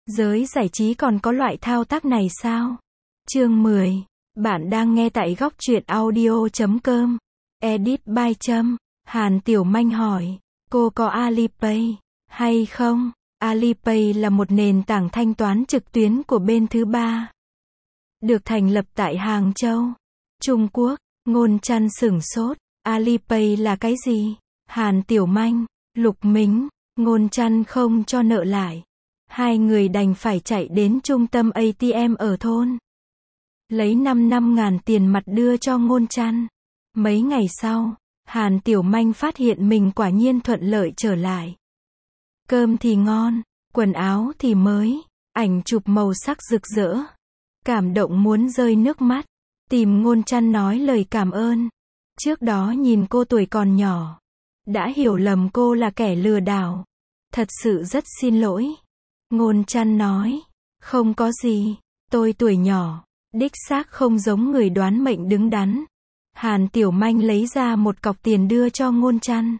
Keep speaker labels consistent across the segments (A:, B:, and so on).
A: Giới giải trí còn có loại thao tác này sao? Chương 10. Bạn đang nghe tại góc truyện audio.com. Edit by Trâm. Hàn Tiểu Manh hỏi, cô có Alipay hay không? Alipay là một nền tảng thanh toán trực tuyến của bên thứ ba. Được thành lập tại Hàng Châu, Trung Quốc. Ngôn Trăn sửng sốt. Alipay là cái gì? Hàn Tiểu Manh, Lục Mính, Ngôn Trăn không cho nợ lại. Hai người đành phải chạy đến trung tâm ATM ở thôn. Lấy 5.000 tiền mặt đưa cho Ngôn Trăn. Mấy ngày sau, Hàn Tiểu Manh phát hiện mình quả nhiên thuận lợi trở lại. Cơm thì ngon, quần áo thì mới, ảnh chụp màu sắc rực rỡ. Cảm động muốn rơi nước mắt, tìm Ngôn Trăn nói lời cảm ơn. Trước đó nhìn cô tuổi còn nhỏ, đã hiểu lầm cô là kẻ lừa đảo. Thật sự rất xin lỗi. Ngôn Trăn nói, không có gì, tôi tuổi nhỏ, đích xác không giống người đoán mệnh đứng đắn. Hàn Tiểu Manh lấy ra một cọc tiền đưa cho Ngôn Trăn.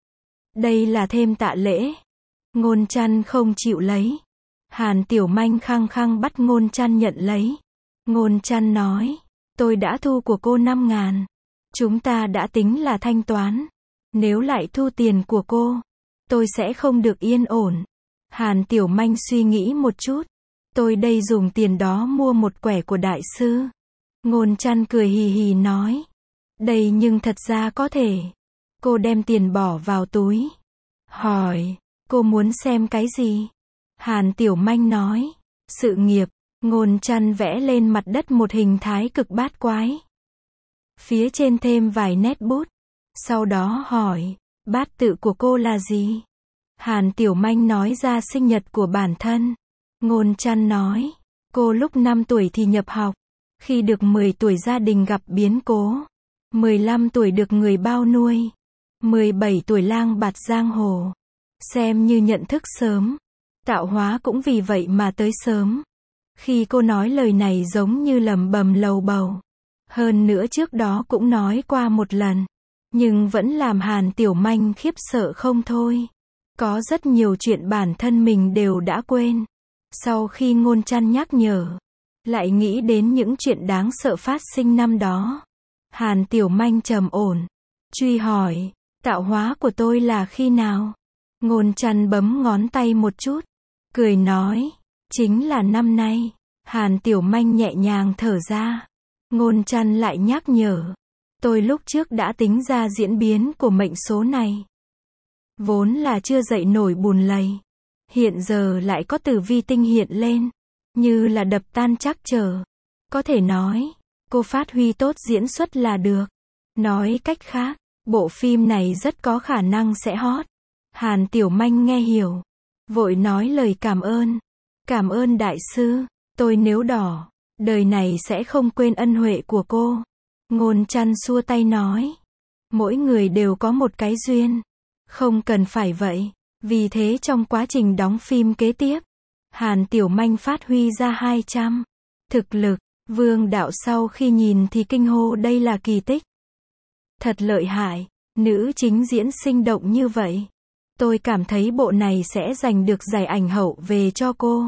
A: Đây là thêm tạ lễ. Ngôn Trăn không chịu lấy. Hàn Tiểu Manh khăng khăng bắt Ngôn Trăn nhận lấy. Ngôn Trăn nói, tôi đã thu của cô 5.000. Chúng ta đã tính là thanh toán. Nếu lại thu tiền của cô, tôi sẽ không được yên ổn. Hàn Tiểu Manh suy nghĩ một chút. Tôi đây dùng tiền đó mua một quẻ của đại sư. Ngôn Trăn cười hì hì nói. Đây nhưng thật ra có thể. Cô đem tiền bỏ vào túi. Hỏi, cô muốn xem cái gì? Hàn Tiểu Manh nói, sự nghiệp. Ngôn Trăn vẽ lên mặt đất một hình thái cực bát quái. Phía trên thêm vài nét bút. Sau đó hỏi, bát tự của cô là gì? Hàn Tiểu Manh nói ra sinh nhật của bản thân. Ngôn Trăn nói, cô lúc 5 tuổi thì nhập học. Khi được 10 tuổi gia đình gặp biến cố. 15 tuổi được người bao nuôi. 17 tuổi lang bạt giang hồ. Xem như nhận thức sớm. Tạo hóa cũng vì vậy mà tới sớm. Khi cô nói lời này giống như lẩm bẩm lầu bầu. Hơn nữa trước đó cũng nói qua một lần. Nhưng vẫn làm Hàn Tiểu Manh khiếp sợ không thôi. Có rất nhiều chuyện bản thân mình đều đã quên. Sau khi Ngôn Trăn nhắc nhở, lại nghĩ đến những chuyện đáng sợ phát sinh năm đó. Hàn Tiểu Manh trầm ổn, truy hỏi, tạo hóa của tôi là khi nào? Ngôn Trăn bấm ngón tay một chút, cười nói, chính là năm nay. Hàn Tiểu Manh nhẹ nhàng thở ra. Ngôn Trăn lại nhắc nhở, tôi lúc trước đã tính ra diễn biến của mệnh số này. Vốn là chưa dậy nổi bùn lầy. Hiện giờ lại có tử vi tinh hiện lên. Như là đập tan trắc trở. Có thể nói, cô phát huy tốt diễn xuất là được. Nói cách khác, bộ phim này rất có khả năng sẽ hot. Hàn Tiểu Manh nghe hiểu. Vội nói lời cảm ơn. Cảm ơn đại sư, tôi nếu đỏ, đời này sẽ không quên ân huệ của cô. Ngôn Trăn xua tay nói. Mỗi người đều có một cái duyên. Không cần phải vậy. Vì thế trong quá trình đóng phim kế tiếp, Hàn Tiểu Manh phát huy ra 200. Thực lực, Vương Đạo sau khi nhìn thì kinh hô đây là kỳ tích. Thật lợi hại, nữ chính diễn sinh động như vậy. Tôi cảm thấy bộ này sẽ giành được giải ảnh hậu về cho cô.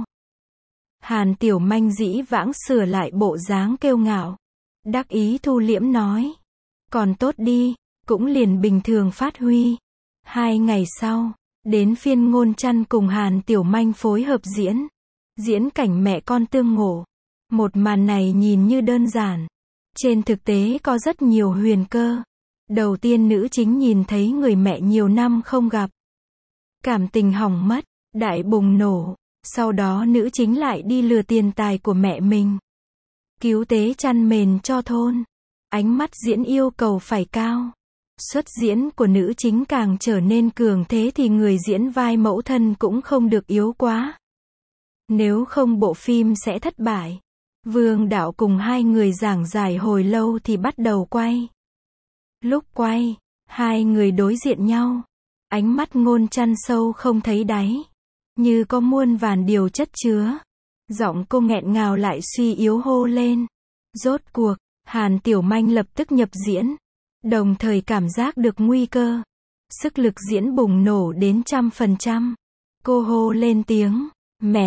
A: Hàn Tiểu Manh dĩ vãng sửa lại bộ dáng kiêu ngạo. Đắc ý thu liễm nói. Còn tốt đi, cũng liền bình thường phát huy. 2 ngày sau, đến phiên Ngôn Trăn cùng Hàn Tiểu Manh phối hợp diễn. Diễn cảnh mẹ con tương ngộ. Một màn này nhìn như đơn giản. Trên thực tế có rất nhiều huyền cơ. Đầu tiên nữ chính nhìn thấy người mẹ nhiều năm không gặp. Cảm tình hỏng mất, đại bùng nổ. Sau đó nữ chính lại đi lừa tiền tài của mẹ mình. Cứu tế chăn mền cho thôn. Ánh mắt diễn yêu cầu phải cao. Xuất diễn của nữ chính càng trở nên cường thế thì người diễn vai mẫu thân cũng không được yếu quá. Nếu không bộ phim sẽ thất bại. Vương Đạo cùng hai người giảng giải hồi lâu thì bắt đầu quay. Lúc quay, hai người đối diện nhau. Ánh mắt Ngôn Trăn sâu không thấy đáy. Như có muôn vàn điều chất chứa. Giọng cô nghẹn ngào lại suy yếu hô lên. Rốt cuộc, Hàn Tiểu Manh lập tức nhập diễn. Đồng thời cảm giác được nguy cơ. Sức lực diễn bùng nổ đến 100%. Cô hô lên tiếng, mẹ,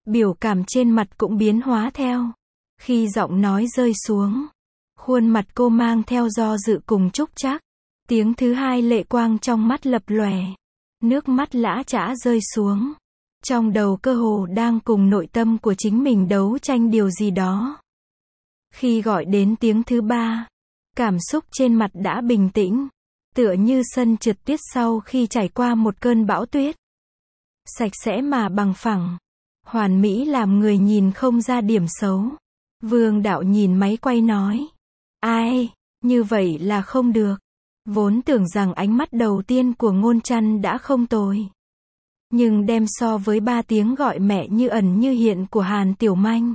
A: Biểu cảm trên mặt cũng biến hóa theo. Khi giọng nói rơi xuống, khuôn mặt cô mang theo do dự cùng trúc trắc. Tiếng thứ hai lệ quang trong mắt lập lòe. Nước mắt lã chã rơi xuống. Trong đầu cơ hồ đang cùng nội tâm của chính mình đấu tranh điều gì đó. Khi gọi đến tiếng thứ ba, cảm xúc trên mặt đã bình tĩnh. Tựa như sân trượt tuyết sau khi trải qua một cơn bão tuyết. Sạch sẽ mà bằng phẳng. Hoàn mỹ làm người nhìn không ra điểm xấu. Vương Đạo nhìn máy quay nói. Ai, như vậy là không được. Vốn tưởng rằng ánh mắt đầu tiên của Ngôn Trăn đã không tồi. Nhưng đem so với 3 tiếng gọi mẹ như ẩn như hiện của Hàn Tiểu Manh,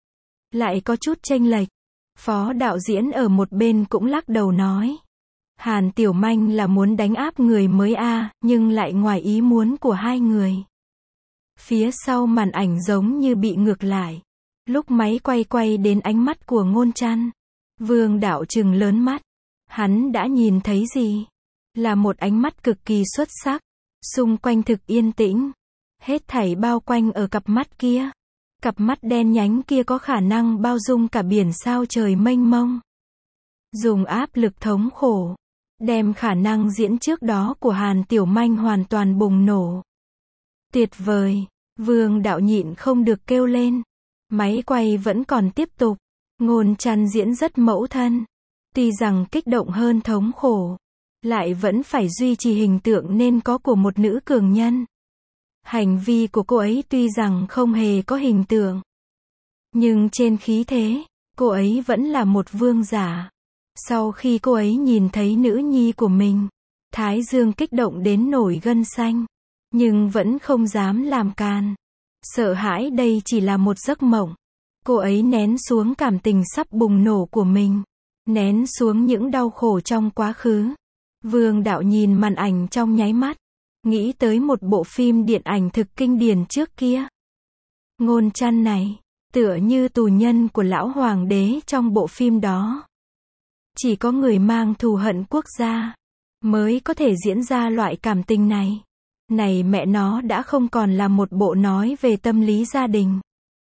A: lại có chút chênh lệch. Phó đạo diễn ở một bên cũng lắc đầu nói. Hàn Tiểu Manh là muốn đánh áp người mới nhưng lại ngoài ý muốn của hai người. Phía sau màn ảnh giống như bị ngược lại. Lúc máy quay đến ánh mắt của Ngôn Trăn, Vương Đạo trừng lớn mắt. Hắn đã nhìn thấy gì? Là một ánh mắt cực kỳ xuất sắc. Xung quanh thực yên tĩnh. Hết thảy bao quanh ở cặp mắt kia. Cặp mắt đen nhánh kia có khả năng bao dung cả biển sao trời mênh mông. Dùng áp lực thống khổ, đem khả năng diễn trước đó của Hàn Tiểu Manh hoàn toàn bùng nổ. Tuyệt vời, Vương Đạo nhịn không được kêu lên. Máy quay vẫn còn tiếp tục. Ngôn Trăn diễn rất mẫu thân. Tuy rằng kích động hơn thống khổ, lại vẫn phải duy trì hình tượng nên có của một nữ cường nhân. Hành vi của cô ấy tuy rằng không hề có hình tượng, nhưng trên khí thế, cô ấy vẫn là một vương giả. Sau khi cô ấy nhìn thấy nữ nhi của mình, thái dương kích động đến nổi gân xanh, nhưng vẫn không dám làm càn. Sợ hãi đây chỉ là một giấc mộng. Cô ấy nén xuống cảm tình sắp bùng nổ của mình, nén xuống những đau khổ trong quá khứ. Vương Đạo nhìn màn ảnh trong nháy mắt, nghĩ tới một bộ phim điện ảnh thực kinh điển trước kia. Ngôn Trăn này, tựa như tù nhân của lão hoàng đế trong bộ phim đó. Chỉ có người mang thù hận quốc gia mới có thể diễn ra loại cảm tình này. Này mẹ nó đã không còn là một bộ nói về tâm lý gia đình.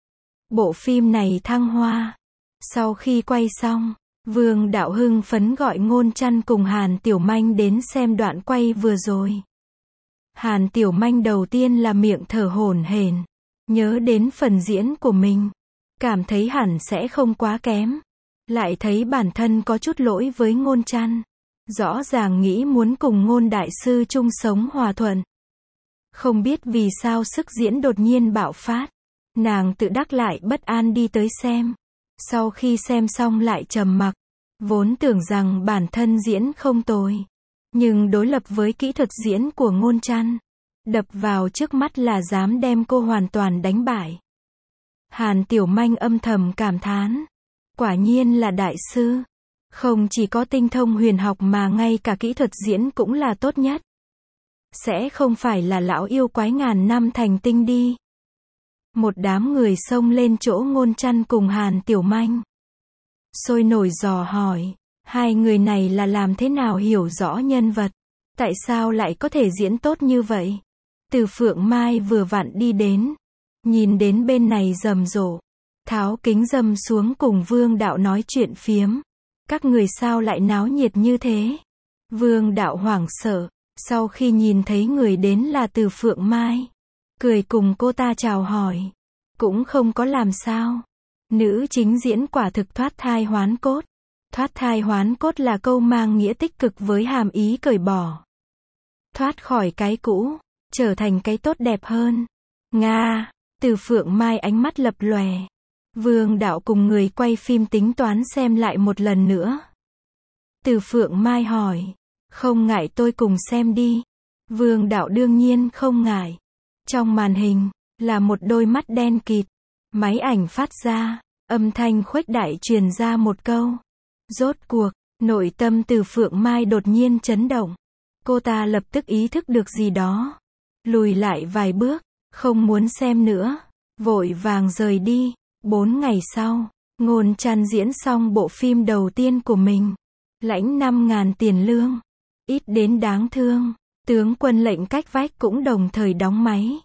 A: Bộ phim này thăng hoa. Sau khi quay xong, Vương Đạo hưng phấn gọi Ngôn Trăn cùng Hàn Tiểu Manh đến xem đoạn quay vừa rồi. Hàn Tiểu Manh đầu tiên là miệng thở hổn hển, nhớ đến phần diễn của mình, cảm thấy hẳn sẽ không quá kém, lại thấy bản thân có chút lỗi với Ngôn Trăn, rõ ràng nghĩ muốn cùng Ngôn đại sư chung sống hòa thuận. Không biết vì sao sức diễn đột nhiên bạo phát, nàng tự đắc lại bất an đi tới xem. Sau khi xem xong lại trầm mặc, vốn tưởng rằng bản thân diễn không tồi, nhưng đối lập với kỹ thuật diễn của Ngôn Trăn, đập vào trước mắt là dám đem cô hoàn toàn đánh bại. Hàn Tiểu Manh âm thầm cảm thán, quả nhiên là đại sư, không chỉ có tinh thông huyền học mà ngay cả kỹ thuật diễn cũng là tốt nhất. Sẽ không phải là lão yêu quái ngàn năm thành tinh đi. Một đám người xông lên chỗ Ngôn Trăn cùng Hàn Tiểu Manh, sôi nổi dò hỏi, hai người này là làm thế nào hiểu rõ nhân vật, tại sao lại có thể diễn tốt như vậy. Từ Phượng Mai vừa vặn đi đến, nhìn đến bên này rầm rộ, tháo kính râm xuống cùng Vương Đạo nói chuyện phiếm. Các người sao lại náo nhiệt như thế? Vương Đạo hoảng sợ, sau khi nhìn thấy người đến là Từ Phượng Mai, cười cùng cô ta chào hỏi, cũng không có làm sao. Nữ chính diễn quả thực thoát thai hoán cốt. Thoát thai hoán cốt là câu mang nghĩa tích cực với hàm ý cởi bỏ, thoát khỏi cái cũ, trở thành cái tốt đẹp hơn. Nga, Từ Phượng Mai ánh mắt lập lòe. Vương Đạo cùng người quay phim tính toán xem lại một lần nữa. Từ Phượng Mai hỏi, không ngại tôi cùng xem đi. Vương Đạo đương nhiên không ngại. Trong màn hình, là một đôi mắt đen kịt. Máy ảnh phát ra, âm thanh khuếch đại truyền ra một câu. Rốt cuộc, nội tâm Từ Phượng Mai đột nhiên chấn động. Cô ta lập tức ý thức được gì đó. Lùi lại vài bước, không muốn xem nữa. Vội vàng rời đi. 4 ngày sau, Ngôn Trăn diễn xong bộ phim đầu tiên của mình. Lãnh 5.000 tiền lương. Ít đến đáng thương. Tướng quân Lệnh Cách Vách cũng đồng thời đóng máy.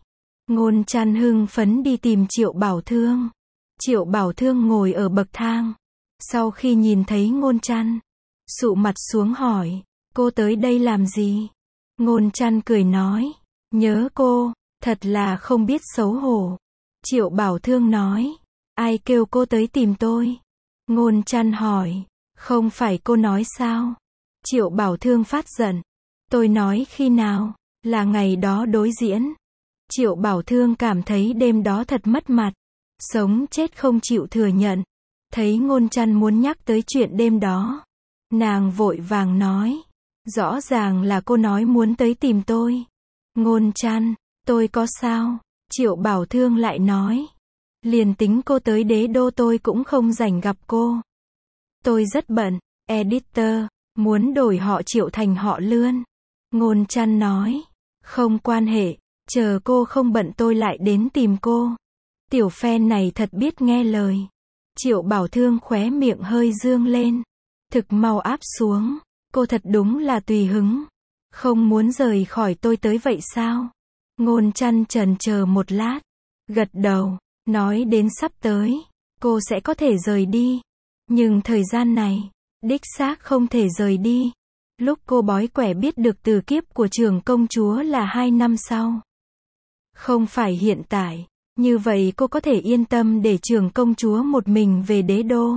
A: Ngôn Trăn hưng phấn đi tìm Triệu Bảo Thương. Triệu Bảo Thương ngồi ở bậc thang. Sau khi nhìn thấy Ngôn Trăn, sụ mặt xuống hỏi, cô tới đây làm gì? Ngôn Trăn cười nói, nhớ cô, thật là không biết xấu hổ. Triệu Bảo Thương nói, ai kêu cô tới tìm tôi? Ngôn Trăn hỏi, không phải cô nói sao? Triệu Bảo Thương phát giận, tôi nói khi nào? Là ngày đó đối diễn. Triệu Bảo Thương cảm thấy đêm đó thật mất mặt, sống chết không chịu thừa nhận. Thấy Ngôn Trăn muốn nhắc tới chuyện đêm đó, nàng vội vàng nói, rõ ràng là cô nói muốn tới tìm tôi. Ngôn Trăn, tôi có sao? Triệu Bảo Thương lại nói, liền tính cô tới đế đô tôi cũng không rảnh gặp cô. Tôi rất bận, editor, muốn đổi họ Triệu thành họ Lươn. Ngôn Trăn nói, không quan hệ, chờ cô không bận tôi lại đến tìm cô. Tiểu fan này thật biết nghe lời. Triệu Bảo Thương khóe miệng hơi dương lên, thực mau áp xuống, cô thật đúng là tùy hứng. Không muốn rời khỏi tôi tới vậy sao? Ngôn Trăn chần chờ một lát, gật đầu, nói đến sắp tới, cô sẽ có thể rời đi. Nhưng thời gian này, đích xác không thể rời đi. Lúc cô bói quẻ biết được từ kiếp của trưởng công chúa là 2 năm sau. Không phải hiện tại. Như vậy cô có thể yên tâm để trưởng công chúa một mình về đế đô.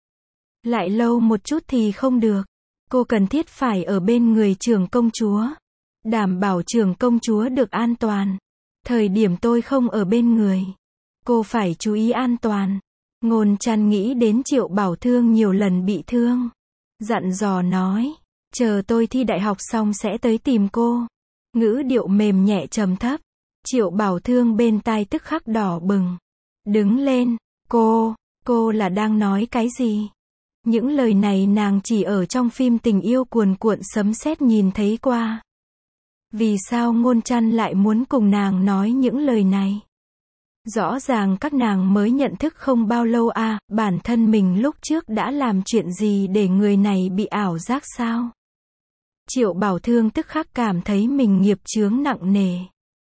A: Lại lâu một chút thì không được. Cô cần thiết phải ở bên người trưởng công chúa. Đảm bảo trưởng công chúa được an toàn. Thời điểm tôi không ở bên người, cô phải chú ý an toàn. Ngôn Trăn nghĩ đến Triệu Bảo Thương nhiều lần bị thương. Dặn dò nói, chờ tôi thi đại học xong sẽ tới tìm cô. Ngữ điệu mềm nhẹ trầm thấp. Triệu Bảo Thương bên tai tức khắc đỏ bừng. Đứng lên, cô là đang nói cái gì? Những lời này nàng chỉ ở trong phim tình yêu cuồn cuộn sấm sét nhìn thấy qua. Vì sao Ngôn Trăn lại muốn cùng nàng nói những lời này? Rõ ràng các nàng mới nhận thức không bao lâu à, bản thân mình lúc trước đã làm chuyện gì để người này bị ảo giác sao? Triệu Bảo Thương tức khắc cảm thấy mình nghiệp chướng nặng nề.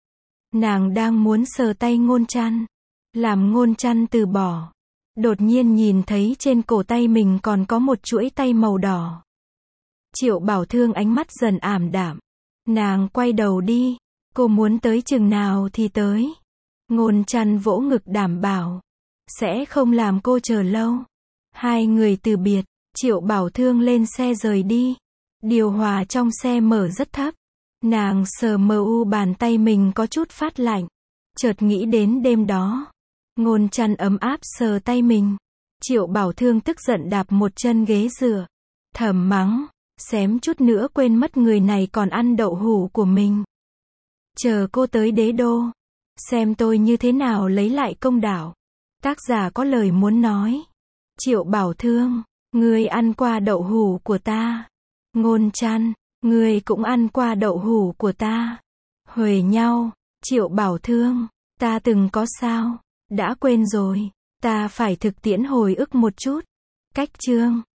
A: Nàng đang muốn sờ tay Ngôn Trăn, làm Ngôn Trăn từ bỏ. Đột nhiên nhìn thấy trên cổ tay mình còn có một chuỗi tay màu đỏ. Triệu Bảo Thương ánh mắt dần ảm đạm. Nàng quay đầu đi, cô muốn tới chừng nào thì tới. Ngôn Trăn vỗ ngực đảm bảo, sẽ không làm cô chờ lâu. Hai người từ biệt, Triệu Bảo Thương lên xe rời đi. Điều hòa trong xe mở rất thấp. Nàng sờ mờ u bàn tay mình có chút phát lạnh. Chợt nghĩ đến đêm đó. Ngôn Trăn ấm áp sờ tay mình. Triệu Bảo Thương tức giận đạp một chân ghế dựa. Thầm mắng, xém chút nữa quên mất người này còn ăn đậu hũ của mình. Chờ cô tới đế đô, xem tôi như thế nào lấy lại công đạo. Tác giả có lời muốn nói. Triệu Bảo Thương, ngươi ăn qua đậu hũ của ta. Ngôn Trăn, ngươi cũng ăn qua đậu hũ của ta. Huề nhau. Triệu Bảo Thương, ta từng có sao? Đã quên rồi. Ta phải thực tiễn hồi ức một chút. Cách chương